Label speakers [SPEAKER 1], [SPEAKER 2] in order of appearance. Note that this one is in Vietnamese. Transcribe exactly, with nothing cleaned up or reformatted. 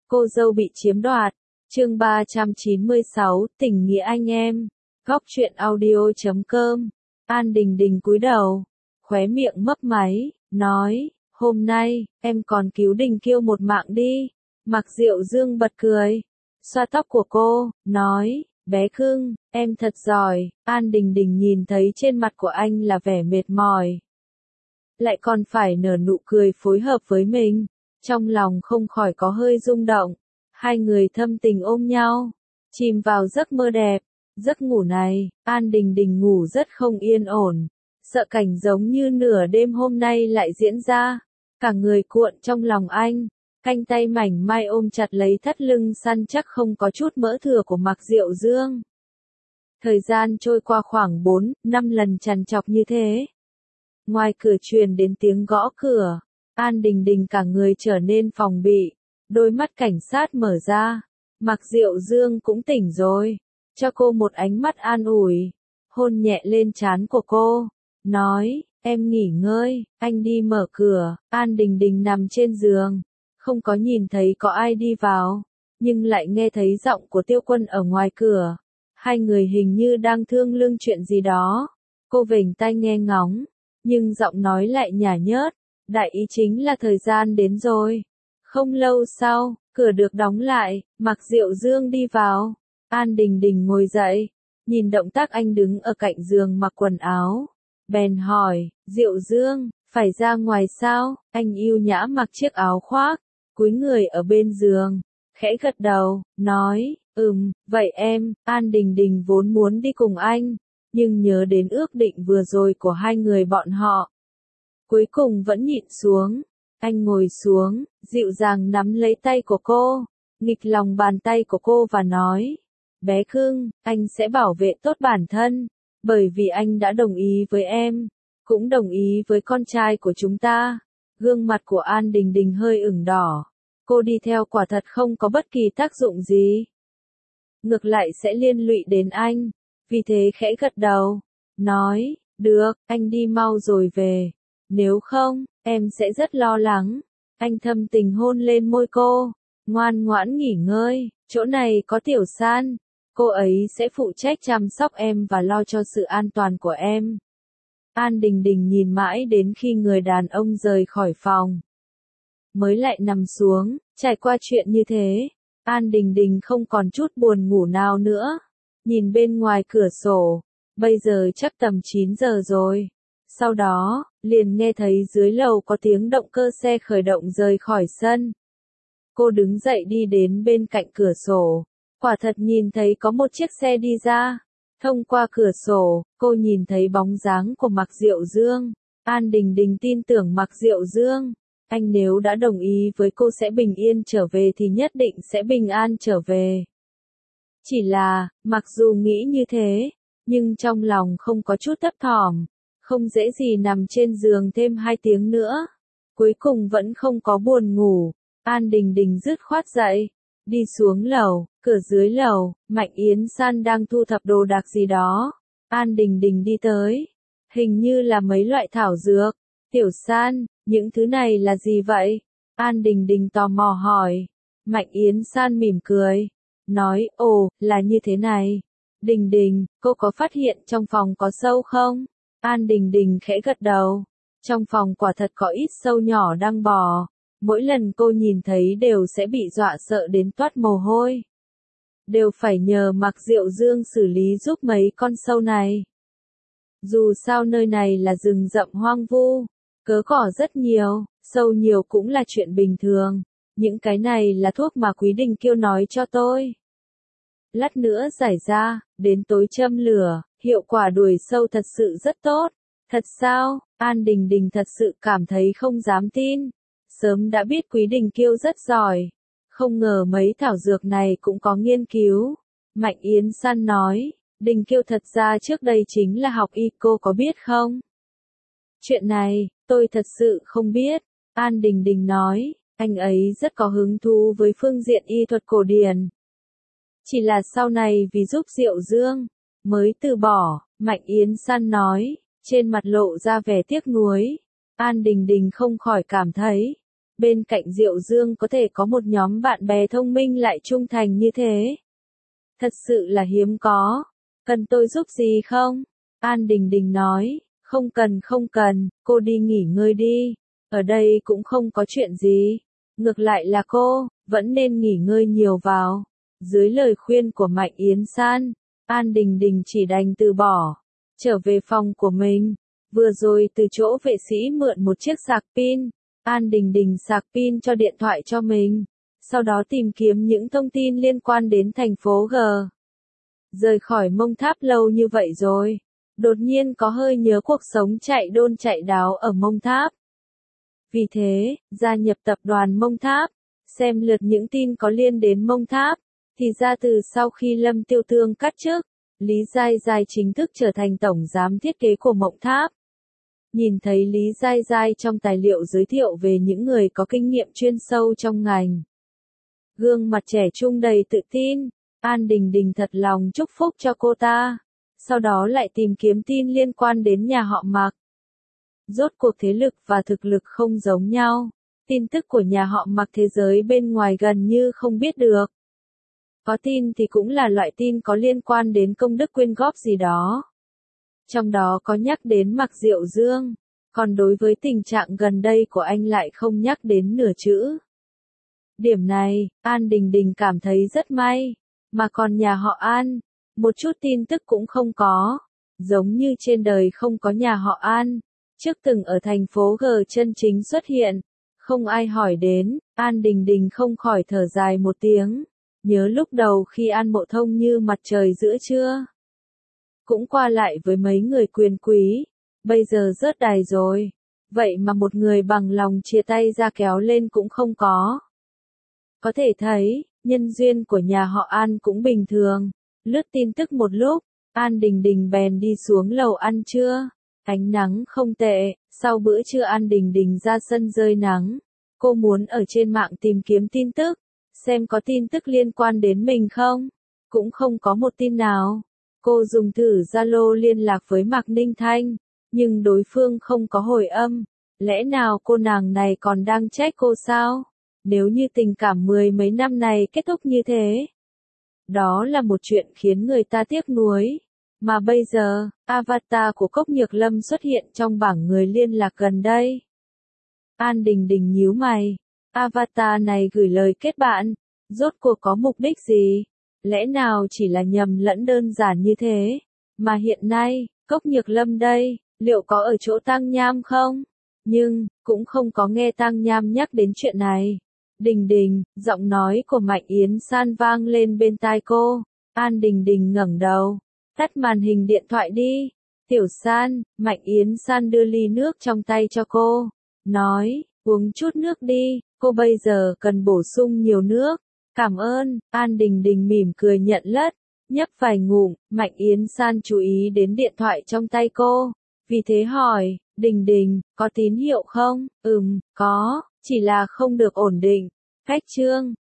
[SPEAKER 1] cô dâu bị chiếm đoạt. Chương ba trăm chín mươi sáu, tình nghĩa anh em. Góc truyện audio chấm com. An Đình Đình cúi đầu, khóe miệng mấp máy, nói, hôm nay, em còn cứu Đình Kiêu một mạng đi. Mạc Diệu Dương bật cười, xoa tóc của cô, nói, bé cưng, em thật giỏi. An Đình Đình nhìn thấy trên mặt của anh là vẻ mệt mỏi, lại còn phải nở nụ cười phối hợp với mình, trong lòng không khỏi có hơi rung động. Hai người thâm tình ôm nhau, chìm vào giấc mơ đẹp. Giấc ngủ này, An Đình Đình ngủ rất không yên ổn, sợ cảnh giống như nửa đêm hôm nay lại diễn ra. Cả người cuộn trong lòng anh, canh tay mảnh mai ôm chặt lấy thắt lưng săn chắc không có chút mỡ thừa của Mạc Diệu Dương. Thời gian trôi qua khoảng bốn, năm lần trằn trọc như thế. Ngoài cửa truyền đến tiếng gõ cửa, An Đình Đình cả người trở nên phòng bị, đôi mắt cảnh sát mở ra. Mạc Diệu Dương cũng tỉnh rồi, cho cô một ánh mắt an ủi, hôn nhẹ lên trán của cô, nói, em nghỉ ngơi, anh đi mở cửa. An Đình Đình nằm trên giường, không có nhìn thấy có ai đi vào, nhưng lại nghe thấy giọng của Tiêu Quân ở ngoài cửa. Hai người hình như đang thương lượng chuyện gì đó. Cô vểnh tai nghe ngóng, nhưng giọng nói lại nhả nhớt, đại ý chính là thời gian đến rồi. Không lâu sau, cửa được đóng lại, Mạc Diệu Dương đi vào. An Đình Đình ngồi dậy, nhìn động tác anh đứng ở cạnh giường mặc quần áo, bèn hỏi, Diệu Dương, phải ra ngoài sao? Anh yêu nhã mặc chiếc áo khoác, cúi người ở bên giường, khẽ gật đầu, nói, ừm, vậy em. An Đình Đình vốn muốn đi cùng anh, nhưng nhớ đến ước định vừa rồi của hai người bọn họ, cuối cùng vẫn nhịn xuống. Anh ngồi xuống, dịu dàng nắm lấy tay của cô, nghịch lòng bàn tay của cô và nói, bé cưng, anh sẽ bảo vệ tốt bản thân, bởi vì anh đã đồng ý với em, cũng đồng ý với con trai của chúng ta. Gương mặt của An Đình Đình hơi ửng đỏ, cô đi theo quả thật không có bất kỳ tác dụng gì, ngược lại sẽ liên lụy đến anh, vì thế khẽ gật đầu, nói, được, anh đi mau rồi về, nếu không, em sẽ rất lo lắng. Anh thâm tình hôn lên môi cô, ngoan ngoãn nghỉ ngơi, chỗ này có Tiểu San, cô ấy sẽ phụ trách chăm sóc em và lo cho sự an toàn của em. An Đình Đình nhìn mãi đến khi người đàn ông rời khỏi phòng, mới lại nằm xuống. Trải qua chuyện như thế, An Đình Đình không còn chút buồn ngủ nào nữa. Nhìn bên ngoài cửa sổ, bây giờ chắc tầm chín giờ rồi. Sau đó, liền nghe thấy dưới lầu có tiếng động cơ xe khởi động rời khỏi sân. Cô đứng dậy đi đến bên cạnh cửa sổ, quả thật nhìn thấy có một chiếc xe đi ra. Thông qua cửa sổ, cô nhìn thấy bóng dáng của Mạc Diệu Dương. An Đình Đình tin tưởng Mạc Diệu Dương, anh nếu đã đồng ý với cô sẽ bình yên trở về thì nhất định sẽ bình an trở về. Chỉ là, mặc dù nghĩ như thế, nhưng trong lòng không có chút thấp thỏm, không dễ gì nằm trên giường thêm hai tiếng nữa. Cuối cùng vẫn không có buồn ngủ, An Đình Đình dứt khoát dậy, đi xuống lầu. Cửa dưới lầu, Mạnh Yến San đang thu thập đồ đạc gì đó. An Đình Đình đi tới, hình như là mấy loại thảo dược. Tiểu San, những thứ này là gì vậy? An Đình Đình tò mò hỏi. Mạnh Yến San mỉm cười, nói, ồ, là như thế này. Đình Đình, cô có phát hiện trong phòng có sâu không? An Đình Đình khẽ gật đầu. Trong phòng quả thật có ít sâu nhỏ đang bò. Mỗi lần cô nhìn thấy đều sẽ bị dọa sợ đến toát mồ hôi. Đều phải nhờ Mạc Diệu Dương xử lý giúp mấy con sâu này. Dù sao nơi này là rừng rậm hoang vu, cớ cỏ rất nhiều, sâu nhiều cũng là chuyện bình thường. Những cái này là thuốc mà Quý Đình Kiêu nói cho tôi. Lát nữa giải ra, đến tối châm lửa, hiệu quả đuổi sâu thật sự rất tốt. Thật sao? An Đình Đình thật sự cảm thấy không dám tin. Sớm đã biết Quý Đình Kiêu rất giỏi, không ngờ mấy thảo dược này cũng có nghiên cứu. Mạnh Yến San nói, Đình Kiêu thật ra trước đây chính là học y, cô có biết không? Chuyện này, tôi thật sự không biết. An Đình Đình nói, anh ấy rất có hứng thú với phương diện y thuật cổ điển. Chỉ là sau này vì giúp Diệu Dương, mới từ bỏ. Mạnh Yến San nói, trên mặt lộ ra vẻ tiếc nuối. An Đình Đình không khỏi cảm thấy, Bên cạnh Diệu Dương có thể có một nhóm bạn bè thông minh lại trung thành như thế. Thật sự là hiếm có. Cần tôi giúp gì không? An Đình Đình nói, không cần không cần, cô đi nghỉ ngơi đi. Ở đây cũng không có chuyện gì. Ngược lại là cô, vẫn nên nghỉ ngơi nhiều vào. Dưới lời khuyên của Mạnh Yến San, An Đình Đình chỉ đành từ bỏ. Trở về phòng của mình. Vừa rồi từ chỗ vệ sĩ mượn một chiếc sạc pin. An Đình Đình sạc pin cho điện thoại cho mình. Sau đó tìm kiếm những thông tin liên quan đến thành phố G. Rời khỏi Mông Tháp lâu như vậy rồi. Đột nhiên có hơi nhớ cuộc sống chạy đôn chạy đáo ở Mông Tháp. Vì thế, gia nhập tập đoàn Mông Tháp. Xem lượt những tin có liên đến Mông Tháp. Thì ra từ sau khi Lâm Tiêu Tương cắt chức, Lý Giai Giai chính thức trở thành tổng giám thiết kế của Mông Tháp. Nhìn thấy Lý Giai Giai trong tài liệu giới thiệu về những người có kinh nghiệm chuyên sâu trong ngành. Gương mặt trẻ trung đầy tự tin, An Đình Đình thật lòng chúc phúc cho cô ta. Sau đó lại tìm kiếm tin liên quan đến nhà họ Mạc. Rốt cuộc thế lực và thực lực không giống nhau. Tin tức của nhà họ Mạc thế giới bên ngoài gần như không biết được. Có tin thì cũng là loại tin có liên quan đến công đức quyên góp gì đó. Trong đó có nhắc đến Mạc Diệu Dương, còn đối với tình trạng gần đây của anh lại không nhắc đến nửa chữ. Điểm này, An Đình Đình cảm thấy rất may, mà còn nhà họ An, một chút tin tức cũng không có, giống như trên đời không có nhà họ An, trước từng ở thành phố G chân chính xuất hiện, không ai hỏi đến, An Đình Đình không khỏi thở dài một tiếng, nhớ lúc đầu khi An Mộ Thông như mặt trời giữa trưa. Cũng qua lại với mấy người quyền quý, bây giờ rớt đài rồi, vậy mà một người bằng lòng chia tay ra kéo lên cũng không có. Có thể thấy, nhân duyên của nhà họ An cũng bình thường, lướt tin tức một lúc, An Đình Đình bèn đi xuống lầu ăn trưa, ánh nắng không tệ, sau bữa trưa An Đình Đình ra sân rơi nắng, cô muốn ở trên mạng tìm kiếm tin tức, xem có tin tức liên quan đến mình không, cũng không có một tin nào. Cô dùng thử Zalo liên lạc với Mạc Ninh Thanh, nhưng đối phương không có hồi âm. Lẽ nào cô nàng này còn đang trách cô sao? Nếu như tình cảm mười mấy năm này kết thúc như thế, đó là một chuyện khiến người ta tiếc nuối. Mà bây giờ, avatar của Cốc Nhược Lâm xuất hiện trong bảng người liên lạc gần đây. An Đình Đình nhíu mày. Avatar này gửi lời kết bạn, rốt cuộc có mục đích gì? Lẽ nào chỉ là nhầm lẫn đơn giản như thế? Mà hiện nay, Cốc Nhược Lâm đây, liệu có ở chỗ Tang Nham không? Nhưng, cũng không có nghe Tang Nham nhắc đến chuyện này. Đình Đình, giọng nói của Mạnh Yến San vang lên bên tai cô. An Đình Đình ngẩng đầu. Tắt màn hình điện thoại đi. Tiểu San, Mạnh Yến San đưa ly nước trong tay cho cô. Nói, uống chút nước đi, cô bây giờ cần bổ sung nhiều nước. Cảm ơn, An Đình Đình mỉm cười nhận lất, nhấp vài ngụm, Mạnh Yến San chú ý đến điện thoại trong tay cô, vì thế hỏi, Đình Đình, có tín hiệu không? Ừm, có, chỉ là không được ổn định. Cách chương